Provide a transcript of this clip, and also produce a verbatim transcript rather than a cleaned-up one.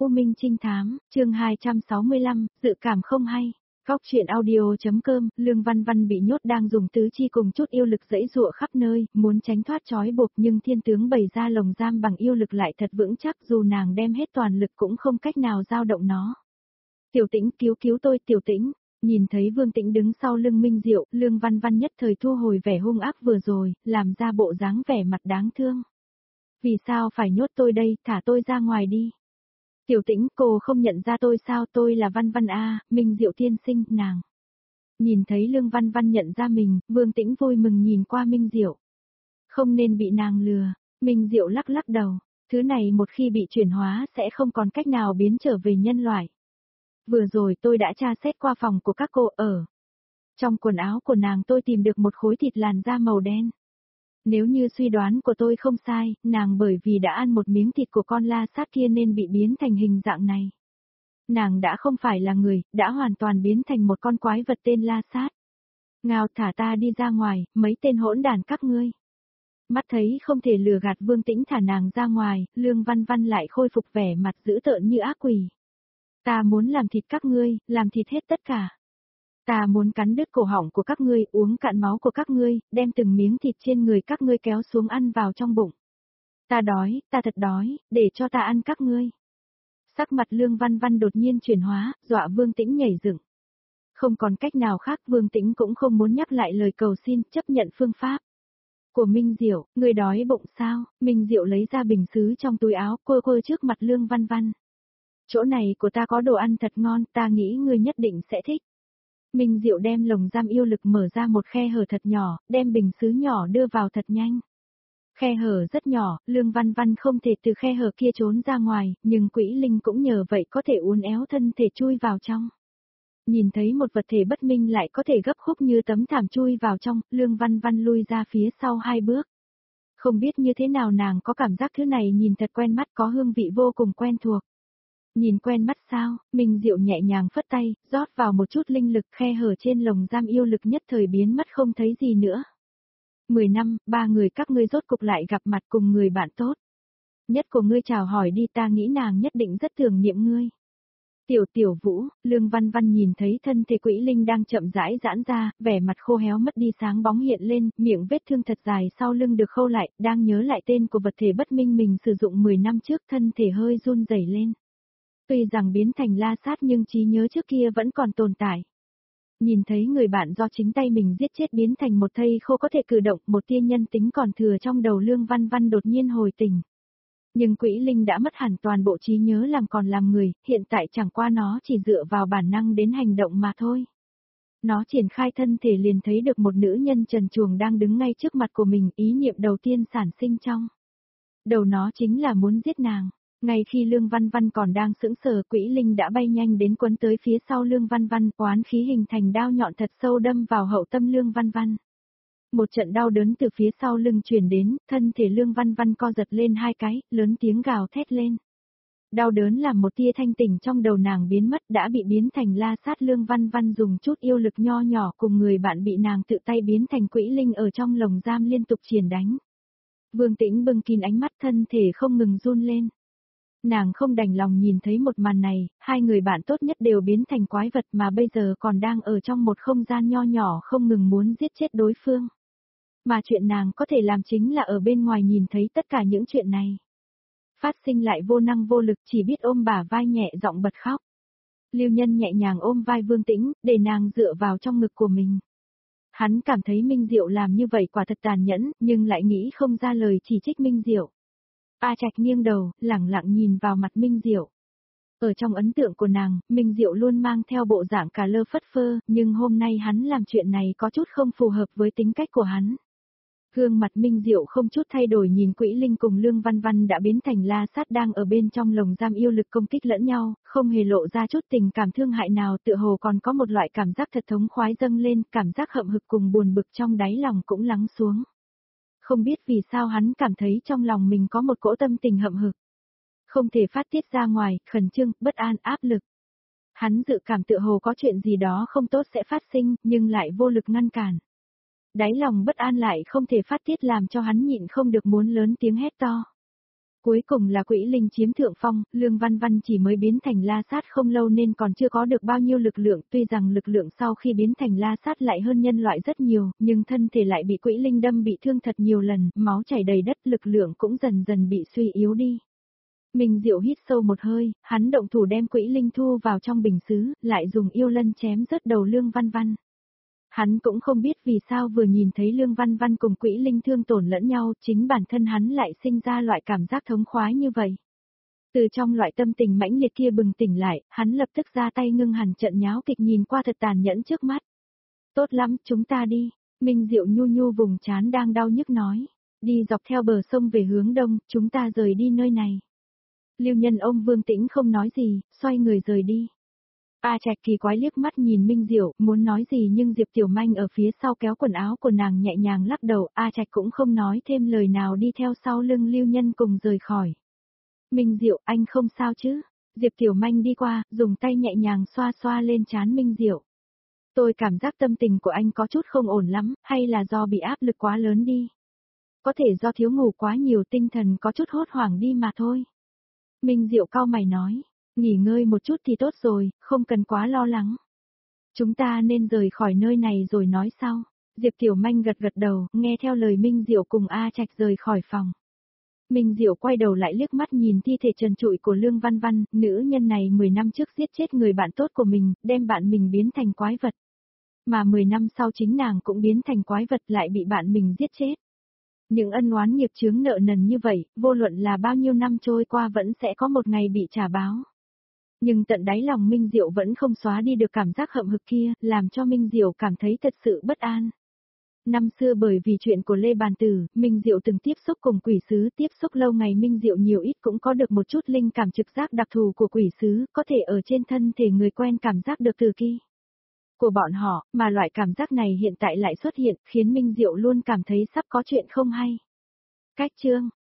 U Minh Trinh Thám, chương hai trăm sáu mươi lăm, dự cảm không hay. Góc truyện audio.com, Lương Văn Văn bị nhốt đang dùng tứ chi cùng chút yêu lực giãy giụa khắp nơi, muốn tránh thoát trói buộc nhưng thiên tướng bày ra lồng giam bằng yêu lực lại thật vững chắc, dù nàng đem hết toàn lực cũng không cách nào dao động nó. Tiểu Tĩnh, cứu cứu tôi, Tiểu Tĩnh. Nhìn thấy Vương Tĩnh đứng sau lưng Minh Diệu, Lương Văn Văn nhất thời thu hồi vẻ hung ác vừa rồi, làm ra bộ dáng vẻ mặt đáng thương. Vì sao phải nhốt tôi đây, thả tôi ra ngoài đi. Tiểu Tĩnh, cô không nhận ra tôi sao, tôi là Văn Văn a, Minh Diệu tiên sinh, nàng. Nhìn thấy Lương Văn Văn nhận ra mình, Vương Tĩnh vui mừng nhìn qua Minh Diệu. Không nên bị nàng lừa, Minh Diệu lắc lắc đầu, thứ này một khi bị chuyển hóa sẽ không còn cách nào biến trở về nhân loại. Vừa rồi tôi đã tra xét qua phòng của các cô ở. Trong quần áo của nàng tôi tìm được một khối thịt làn da màu đen. Nếu như suy đoán của tôi không sai, nàng bởi vì đã ăn một miếng thịt của con la sát kia nên bị biến thành hình dạng này. Nàng đã không phải là người, đã hoàn toàn biến thành một con quái vật tên la sát. Ngao, thả ta đi ra ngoài, mấy tên hỗn đàn các ngươi. Mắt thấy không thể lừa gạt Vương Tĩnh thả nàng ra ngoài, Lương Văn Văn lại khôi phục vẻ mặt dữ tợn như ác quỷ. Ta muốn làm thịt các ngươi, làm thịt hết tất cả. Ta muốn cắn đứt cổ họng của các ngươi, uống cạn máu của các ngươi, đem từng miếng thịt trên người các ngươi kéo xuống ăn vào trong bụng. Ta đói, ta thật đói, để cho ta ăn các ngươi. Sắc mặt Lương Văn Văn đột nhiên chuyển hóa, dọa Vương Tĩnh nhảy dựng. Không còn cách nào khác, Vương Tĩnh cũng không muốn nhắc lại lời cầu xin, chấp nhận phương pháp của Minh Diệu. Ngươi đói bụng sao? Minh Diệu lấy ra bình sứ trong túi áo, quơ quơ trước mặt Lương Văn Văn. Chỗ này của ta có đồ ăn thật ngon, ta nghĩ ngươi nhất định sẽ thích. Minh Diệu đem lồng giam yêu lực mở ra một khe hở thật nhỏ, đem bình sứ nhỏ đưa vào thật nhanh. Khe hở rất nhỏ, Lương Văn Văn không thể từ khe hở kia trốn ra ngoài, nhưng Quỹ Linh cũng nhờ vậy có thể uốn éo thân thể chui vào trong. Nhìn thấy một vật thể bất minh lại có thể gấp khúc như tấm thảm chui vào trong, Lương Văn Văn lui ra phía sau hai bước. Không biết như thế nào nàng có cảm giác thứ này nhìn thật quen mắt, có hương vị vô cùng quen thuộc. Nhìn quen mắt sao, Minh Diệu nhẹ nhàng phất tay, rót vào một chút linh lực, khe hở trên lồng giam yêu lực nhất thời biến mất không thấy gì nữa. Mười năm, ba người các ngươi rốt cục lại gặp mặt cùng người bạn tốt. Nhất của ngươi chào hỏi đi, ta nghĩ nàng nhất định rất tưởng niệm ngươi. Tiểu Tiểu Vũ, Lương Văn Văn nhìn thấy thân thể Quỹ Linh đang chậm rãi giãn ra, vẻ mặt khô héo mất đi sáng bóng hiện lên, miệng vết thương thật dài sau lưng được khâu lại, đang nhớ lại tên của vật thể bất minh mình sử dụng mười năm trước, thân thể hơi run rẩy lên. Tuy rằng biến thành la sát nhưng trí nhớ trước kia vẫn còn tồn tại. Nhìn thấy người bạn do chính tay mình giết chết biến thành một thây khô có thể cử động, một tia nhân tính còn thừa trong đầu Lương Văn Văn đột nhiên hồi tỉnh. Nhưng Quỹ Linh đã mất hẳn toàn bộ trí nhớ làm còn làm người, hiện tại chẳng qua nó chỉ dựa vào bản năng đến hành động mà thôi. Nó triển khai thân thể liền thấy được một nữ nhân trần truồng đang đứng ngay trước mặt của mình, ý niệm đầu tiên sản sinh trong đầu nó chính là muốn giết nàng. Ngay khi Lương Văn Văn còn đang sững sờ, Quỹ Linh đã bay nhanh đến quấn tới phía sau Lương Văn Văn, oán khí hình thành đao nhọn thật sâu đâm vào hậu tâm Lương Văn Văn. Một trận đau đớn từ phía sau lưng truyền đến, thân thể Lương Văn Văn co giật lên hai cái, lớn tiếng gào thét lên. Đau đớn làm một tia thanh tỉnh trong đầu nàng biến mất, đã bị biến thành la sát. Lương Văn Văn dùng chút yêu lực nho nhỏ cùng người bạn bị nàng tự tay biến thành Quỹ Linh ở trong lồng giam liên tục triển đánh. Vương Tĩnh bưng kín ánh mắt, thân thể không ngừng run lên. Nàng không đành lòng nhìn thấy một màn này, hai người bạn tốt nhất đều biến thành quái vật mà bây giờ còn đang ở trong một không gian nho nhỏ không ngừng muốn giết chết đối phương. Mà chuyện nàng có thể làm chính là ở bên ngoài nhìn thấy tất cả những chuyện này. Phát sinh lại vô năng vô lực, chỉ biết ôm bả vai nhẹ giọng bật khóc. Lưu Nhân nhẹ nhàng ôm vai Vương Tĩnh, để nàng dựa vào trong ngực của mình. Hắn cảm thấy Minh Diệu làm như vậy quả thật tàn nhẫn, nhưng lại nghĩ không ra lời chỉ trích Minh Diệu. A Trạch nghiêng đầu, lẳng lặng nhìn vào mặt Minh Diệu. Ở trong ấn tượng của nàng, Minh Diệu luôn mang theo bộ dạng cả lơ phất phơ, nhưng hôm nay hắn làm chuyện này có chút không phù hợp với tính cách của hắn. Gương mặt Minh Diệu không chút thay đổi nhìn Quỹ Linh cùng Lương Văn Văn đã biến thành la sát đang ở bên trong lồng giam yêu lực công kích lẫn nhau, không hề lộ ra chút tình cảm thương hại nào, tựa hồ còn có một loại cảm giác thật thống khoái dâng lên, cảm giác hậm hực cùng buồn bực trong đáy lòng cũng lắng xuống. Không biết vì sao hắn cảm thấy trong lòng mình có một cỗ tâm tình hậm hực. Không thể phát tiết ra ngoài, khẩn trương, bất an, áp lực. Hắn dự cảm tựa hồ có chuyện gì đó không tốt sẽ phát sinh, nhưng lại vô lực ngăn cản. Đáy lòng bất an lại không thể phát tiết làm cho hắn nhịn không được muốn lớn tiếng hét to. Cuối cùng là Quỹ Linh chiếm thượng phong, Lương Văn Văn chỉ mới biến thành La Sát không lâu nên còn chưa có được bao nhiêu lực lượng, tuy rằng lực lượng sau khi biến thành La Sát lại hơn nhân loại rất nhiều, nhưng thân thể lại bị Quỹ Linh đâm bị thương thật nhiều lần, máu chảy đầy đất, lực lượng cũng dần dần bị suy yếu đi. Minh Diệu hít sâu một hơi, hắn động thủ đem Quỹ Linh thu vào trong bình sứ, lại dùng yêu lân chém rớt đầu Lương Văn Văn. Hắn cũng không biết vì sao vừa nhìn thấy Lương Văn Văn cùng Quỹ Linh thương tổn lẫn nhau, chính bản thân hắn lại sinh ra loại cảm giác thống khoái như vậy. Từ trong loại tâm tình mãnh liệt kia bừng tỉnh lại, hắn lập tức ra tay ngưng hẳn trận nháo kịch nhìn qua thật tàn nhẫn trước mắt. Tốt lắm, chúng ta đi. Minh Diệu nhu nhu vùng trán đang đau nhức nói. Đi dọc theo bờ sông về hướng đông, chúng ta rời đi nơi này. Lưu Nhân ông Vương Tĩnh không nói gì, xoay người rời đi. A Trạch kỳ quái liếc mắt nhìn Minh Diệu, muốn nói gì nhưng Diệp Tiểu Manh ở phía sau kéo quần áo của nàng nhẹ nhàng lắc đầu, A Trạch cũng không nói thêm lời nào đi theo sau lưng Lưu Nhân cùng rời khỏi. Minh Diệu, anh không sao chứ? Diệp Tiểu Manh đi qua, dùng tay nhẹ nhàng xoa xoa lên trán Minh Diệu. Tôi cảm giác tâm tình của anh có chút không ổn lắm, hay là do bị áp lực quá lớn đi? Có thể do thiếu ngủ quá nhiều tinh thần có chút hốt hoảng đi mà thôi. Minh Diệu cau mày nói. Nghỉ ngơi một chút thì tốt rồi, không cần quá lo lắng. Chúng ta nên rời khỏi nơi này rồi nói sau. Diệp Tiểu Manh gật gật đầu, nghe theo lời Minh Diệu cùng A Trạch rời khỏi phòng. Minh Diệu quay đầu lại liếc mắt nhìn thi thể trần trụi của Lương Văn Văn, nữ nhân này mười năm trước giết chết người bạn tốt của mình, đem bạn mình biến thành quái vật. Mà mười năm sau chính nàng cũng biến thành quái vật lại bị bạn mình giết chết. Những ân oán nghiệp chướng nợ nần như vậy, vô luận là bao nhiêu năm trôi qua vẫn sẽ có một ngày bị trả báo. Nhưng tận đáy lòng Minh Diệu vẫn không xóa đi được cảm giác hậm hực kia, làm cho Minh Diệu cảm thấy thật sự bất an. Năm xưa bởi vì chuyện của Lê Bàn Tử, Minh Diệu từng tiếp xúc cùng quỷ sứ, tiếp xúc lâu ngày Minh Diệu nhiều ít cũng có được một chút linh cảm trực giác đặc thù của quỷ sứ, có thể ở trên thân thể người quen cảm giác được từ kỳ của bọn họ, mà loại cảm giác này hiện tại lại xuất hiện, khiến Minh Diệu luôn cảm thấy sắp có chuyện không hay. Cách chương